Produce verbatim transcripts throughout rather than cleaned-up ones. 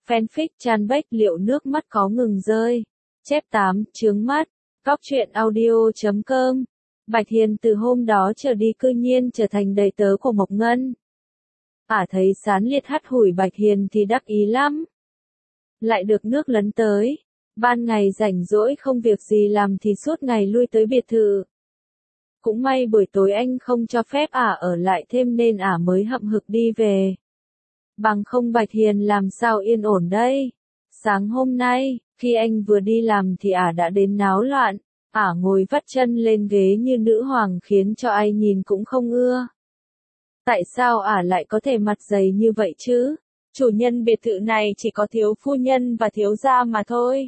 Fanfic Chan Bách liệu nước mắt có ngừng rơi. Chép tám, chướng mắt. Góc truyện audio chấm com. Bạch Hiền từ hôm đó trở đi cư nhiên trở thành đầy tớ của Mộc Ngân. Ả thấy Sán Liệt hắt hủi Bạch Hiền thì đắc ý lắm. Lại được nước lấn tới. Ban ngày rảnh rỗi không việc gì làm thì suốt ngày lui tới biệt thự. Cũng may buổi tối anh không cho phép Ả ở lại thêm nên Ả mới hậm hực đi về. Bằng không Bạch Hiền làm sao yên ổn đây. Sáng hôm nay, khi anh vừa đi làm thì Ả đã đến náo loạn. Ả ngồi vắt chân lên ghế như nữ hoàng khiến cho ai nhìn cũng không ưa. Tại sao Ả lại có thể mặt dày như vậy chứ? Chủ nhân biệt thự này chỉ có thiếu phu nhân và thiếu gia mà thôi.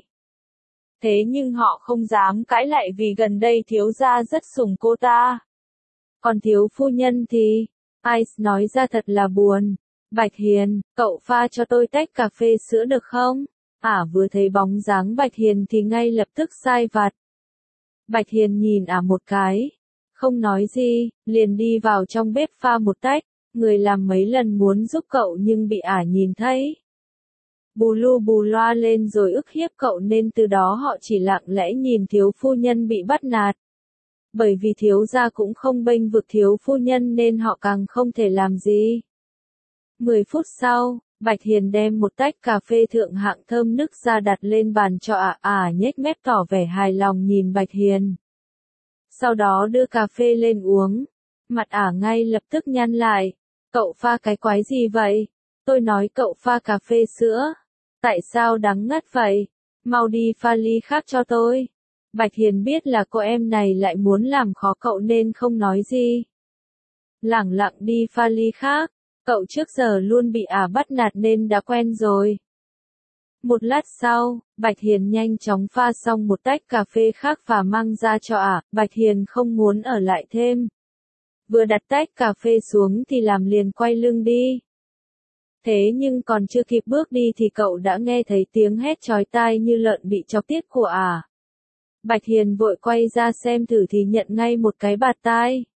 Thế nhưng họ không dám cãi lại vì gần đây thiếu gia rất sủng cô ta. Còn thiếu phu nhân thì, Ice nói ra thật là buồn. Bạch Hiền, cậu pha cho tôi tách cà phê sữa được không? Ả vừa thấy bóng dáng Bạch Hiền thì ngay lập tức sai vặt. Bạch Hiền nhìn Ả một cái, không nói gì, liền đi vào trong bếp pha một tách. Người làm mấy lần muốn giúp cậu nhưng bị Ả nhìn thấy. Bù lu bù loa lên rồi ức hiếp cậu nên từ đó họ chỉ lặng lẽ nhìn thiếu phu nhân bị bắt nạt. Bởi vì thiếu gia cũng không bênh vực thiếu phu nhân nên họ càng không thể làm gì. Mười phút sau, Bạch Hiền đem một tách cà phê thượng hạng thơm nức ra đặt lên bàn cho Ả. Ả nhếch mép tỏ vẻ hài lòng nhìn Bạch Hiền. Sau đó đưa cà phê lên uống. Mặt Ả ngay lập tức nhăn lại. Cậu pha cái quái gì vậy? Tôi nói cậu pha cà phê sữa. Tại sao đắng ngắt vậy? Mau đi pha ly khác cho tôi. Bạch Hiền biết là cô em này lại muốn làm khó cậu nên không nói gì. Lẳng lặng đi pha ly khác. Cậu trước giờ luôn bị Ả bắt nạt nên đã quen rồi. Một lát sau, Bạch Hiền nhanh chóng pha xong một tách cà phê khác và mang ra cho Ả. Bạch Hiền không muốn ở lại thêm. Vừa đặt tách cà phê xuống thì làm liền quay lưng đi. Thế nhưng còn chưa kịp bước đi thì cậu đã nghe thấy tiếng hét chói tai như lợn bị chọc tiết của Ả. Bạch Hiền vội quay ra xem thử thì nhận ngay một cái bạt tai.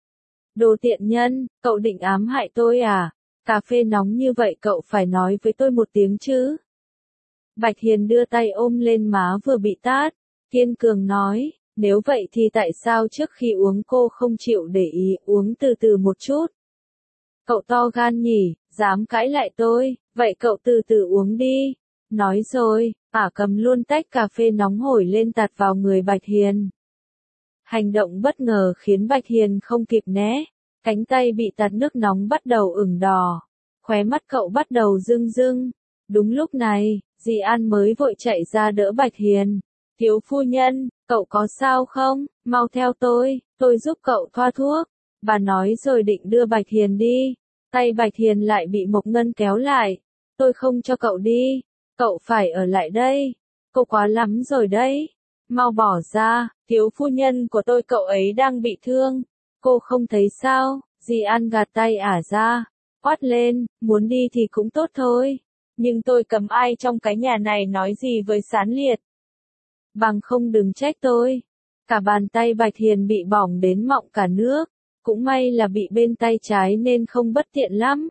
Đồ tiện nhân, cậu định ám hại tôi à? Cà phê nóng như vậy cậu phải nói với tôi một tiếng chứ. Bạch Hiền đưa tay ôm lên má vừa bị tát, kiên cường nói, nếu vậy thì tại sao trước khi uống cô không chịu để ý uống từ từ một chút? Cậu to gan nhỉ, dám cãi lại tôi, vậy cậu từ từ uống đi. Nói rồi, Ả cầm luôn tách cà phê nóng hổi lên tạt vào người Bạch Hiền. Hành động bất ngờ khiến Bạch Hiền không kịp né, cánh tay bị tạt nước nóng bắt đầu ửng đỏ, khóe mắt cậu bắt đầu rưng rưng. Đúng lúc này, dì An mới vội chạy ra đỡ Bạch Hiền. Thiếu phu nhân, cậu có sao không? Mau theo tôi, tôi giúp cậu thoa thuốc. Bà nói rồi định đưa Bạch Hiền đi. Tay Bạch Hiền lại bị Mộc Ngân kéo lại. Tôi không cho cậu đi. Cậu phải ở lại đây. Cô quá lắm rồi đấy. Mau bỏ ra, thiếu phu nhân của tôi cậu ấy đang bị thương. Cô không thấy sao? Dì An gạt tay Ả ra. Quát lên, muốn đi thì cũng tốt thôi. Nhưng tôi cấm ai trong cái nhà này nói gì với Sán Liệt. Bằng không đừng trách tôi. Cả bàn tay Bạch Hiền bị bỏng đến mọng cả nước. Cũng may là bị bên tay trái nên không bất tiện lắm.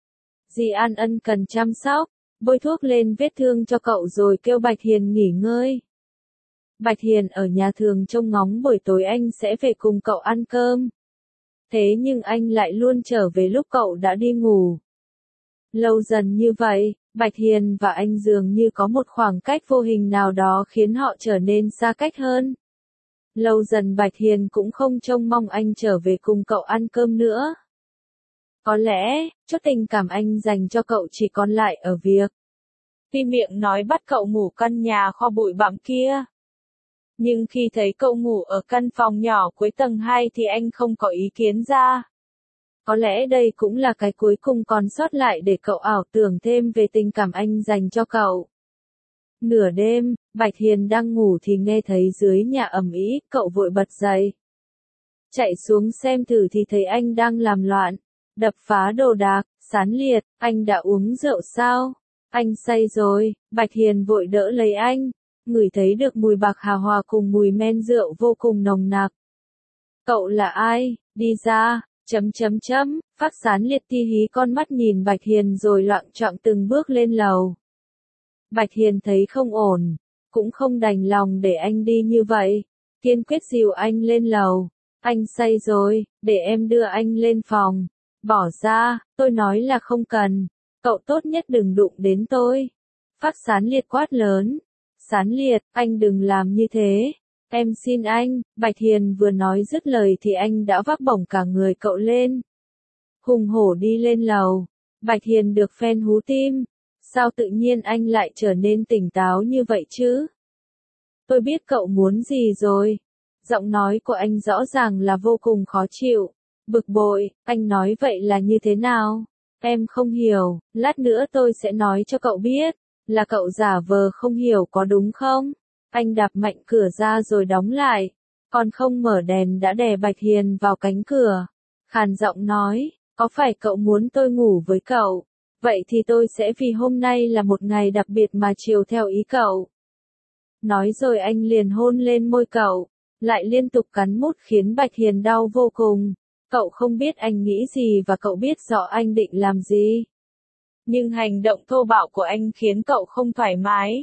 Dì An ân cần chăm sóc, bôi thuốc lên vết thương cho cậu rồi kêu Bạch Hiền nghỉ ngơi. Bạch Hiền ở nhà thường trông ngóng buổi tối anh sẽ về cùng cậu ăn cơm. Thế nhưng anh lại luôn trở về lúc cậu đã đi ngủ. Lâu dần như vậy, Bạch Hiền và anh dường như có một khoảng cách vô hình nào đó khiến họ trở nên xa cách hơn. Lâu dần Bạch Hiền cũng không trông mong anh trở về cùng cậu ăn cơm nữa. Có lẽ, chút tình cảm anh dành cho cậu chỉ còn lại ở việc. Tuy miệng nói bắt cậu ngủ căn nhà kho bụi bặm kia. Nhưng khi thấy cậu ngủ ở căn phòng nhỏ cuối tầng hai thì anh không có ý kiến ra. Có lẽ đây cũng là cái cuối cùng còn sót lại để cậu ảo tưởng thêm về tình cảm anh dành cho cậu. Nửa đêm, Bạch Hiền đang ngủ thì nghe thấy dưới nhà ầm ĩ, cậu vội bật dậy. Chạy xuống xem thử thì thấy anh đang làm loạn, đập phá đồ đạc. Sán Liệt, anh đã uống rượu sao? Anh say rồi. Bạch Hiền vội đỡ lấy anh, ngửi thấy được mùi bạc hà hòa cùng mùi men rượu vô cùng nồng nặc. Cậu là ai? Đi ra, chấm chấm chấm, phát Sán Liệt ti hí con mắt nhìn Bạch Hiền rồi loạng choạng từng bước lên lầu. Bạch Hiền thấy không ổn, cũng không đành lòng để anh đi như vậy, kiên quyết dìu anh lên lầu. Anh say rồi, để em đưa anh lên phòng. Bỏ ra, tôi nói là không cần, cậu tốt nhất đừng đụng đến tôi. Phác Sán Liệt quát lớn. Sán Liệt, anh đừng làm như thế. Em xin anh. Bạch Hiền vừa nói dứt lời thì anh đã vác bổng cả người cậu lên. Hùng hổ đi lên lầu. Bạch Hiền được phen hú tim. Sao tự nhiên anh lại trở nên tỉnh táo như vậy chứ? Tôi biết cậu muốn gì rồi. Giọng nói của anh rõ ràng là vô cùng khó chịu. Bực bội, anh nói vậy là như thế nào? Em không hiểu, lát nữa tôi sẽ nói cho cậu biết. Là cậu giả vờ không hiểu có đúng không? Anh đạp mạnh cửa ra rồi đóng lại. Còn không mở đèn đã đè Bạch Hiền vào cánh cửa. Khàn giọng nói, có phải cậu muốn tôi ngủ với cậu? Vậy thì tôi sẽ vì hôm nay là một ngày đặc biệt mà chiều theo ý cậu. Nói rồi anh liền hôn lên môi cậu, lại liên tục cắn mút khiến Bạch Hiền đau vô cùng. Cậu không biết anh nghĩ gì và cậu biết rõ anh định làm gì. Nhưng hành động thô bạo của anh khiến cậu không thoải mái.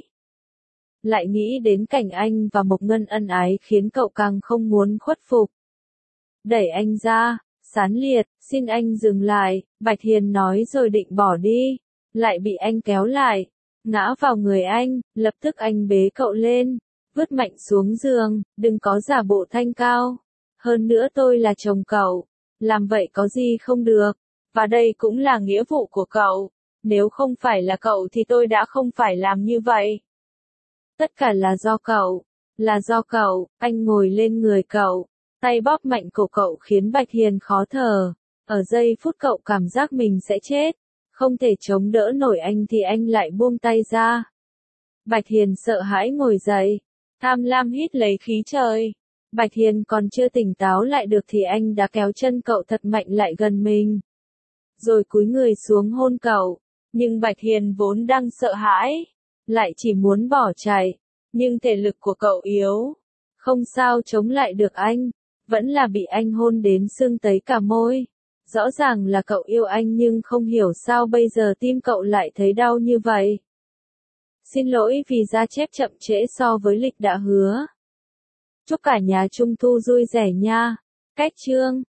Lại nghĩ đến cảnh anh và Mộc Ngân ân ái khiến cậu càng không muốn khuất phục. Đẩy anh ra, Sán Liệt, xin anh dừng lại, Bạch Hiền nói rồi định bỏ đi, lại bị anh kéo lại, ngã vào người anh, lập tức anh bế cậu lên, vứt mạnh xuống giường, đừng có giả bộ thanh cao. Hơn nữa tôi là chồng cậu, làm vậy có gì không được, và đây cũng là nghĩa vụ của cậu, nếu không phải là cậu thì tôi đã không phải làm như vậy. Tất cả là do cậu, là do cậu, anh ngồi lên người cậu, tay bóp mạnh cổ cậu khiến Bạch Hiền khó thở, ở giây phút cậu cảm giác mình sẽ chết, không thể chống đỡ nổi anh thì anh lại buông tay ra. Bạch Hiền sợ hãi ngồi dậy, tham lam hít lấy khí trời. Bạch Hiền còn chưa tỉnh táo lại được thì anh đã kéo chân cậu thật mạnh lại gần mình. Rồi cúi người xuống hôn cậu, nhưng Bạch Hiền vốn đang sợ hãi, lại chỉ muốn bỏ chạy, nhưng thể lực của cậu yếu. Không sao chống lại được anh, vẫn là bị anh hôn đến sưng tấy cả môi. Rõ ràng là cậu yêu anh nhưng không hiểu sao bây giờ tim cậu lại thấy đau như vậy. Xin lỗi vì ra chép chậm trễ so với lịch đã hứa. Chúc cả nhà Trung thu vui vẻ nha. Cách chương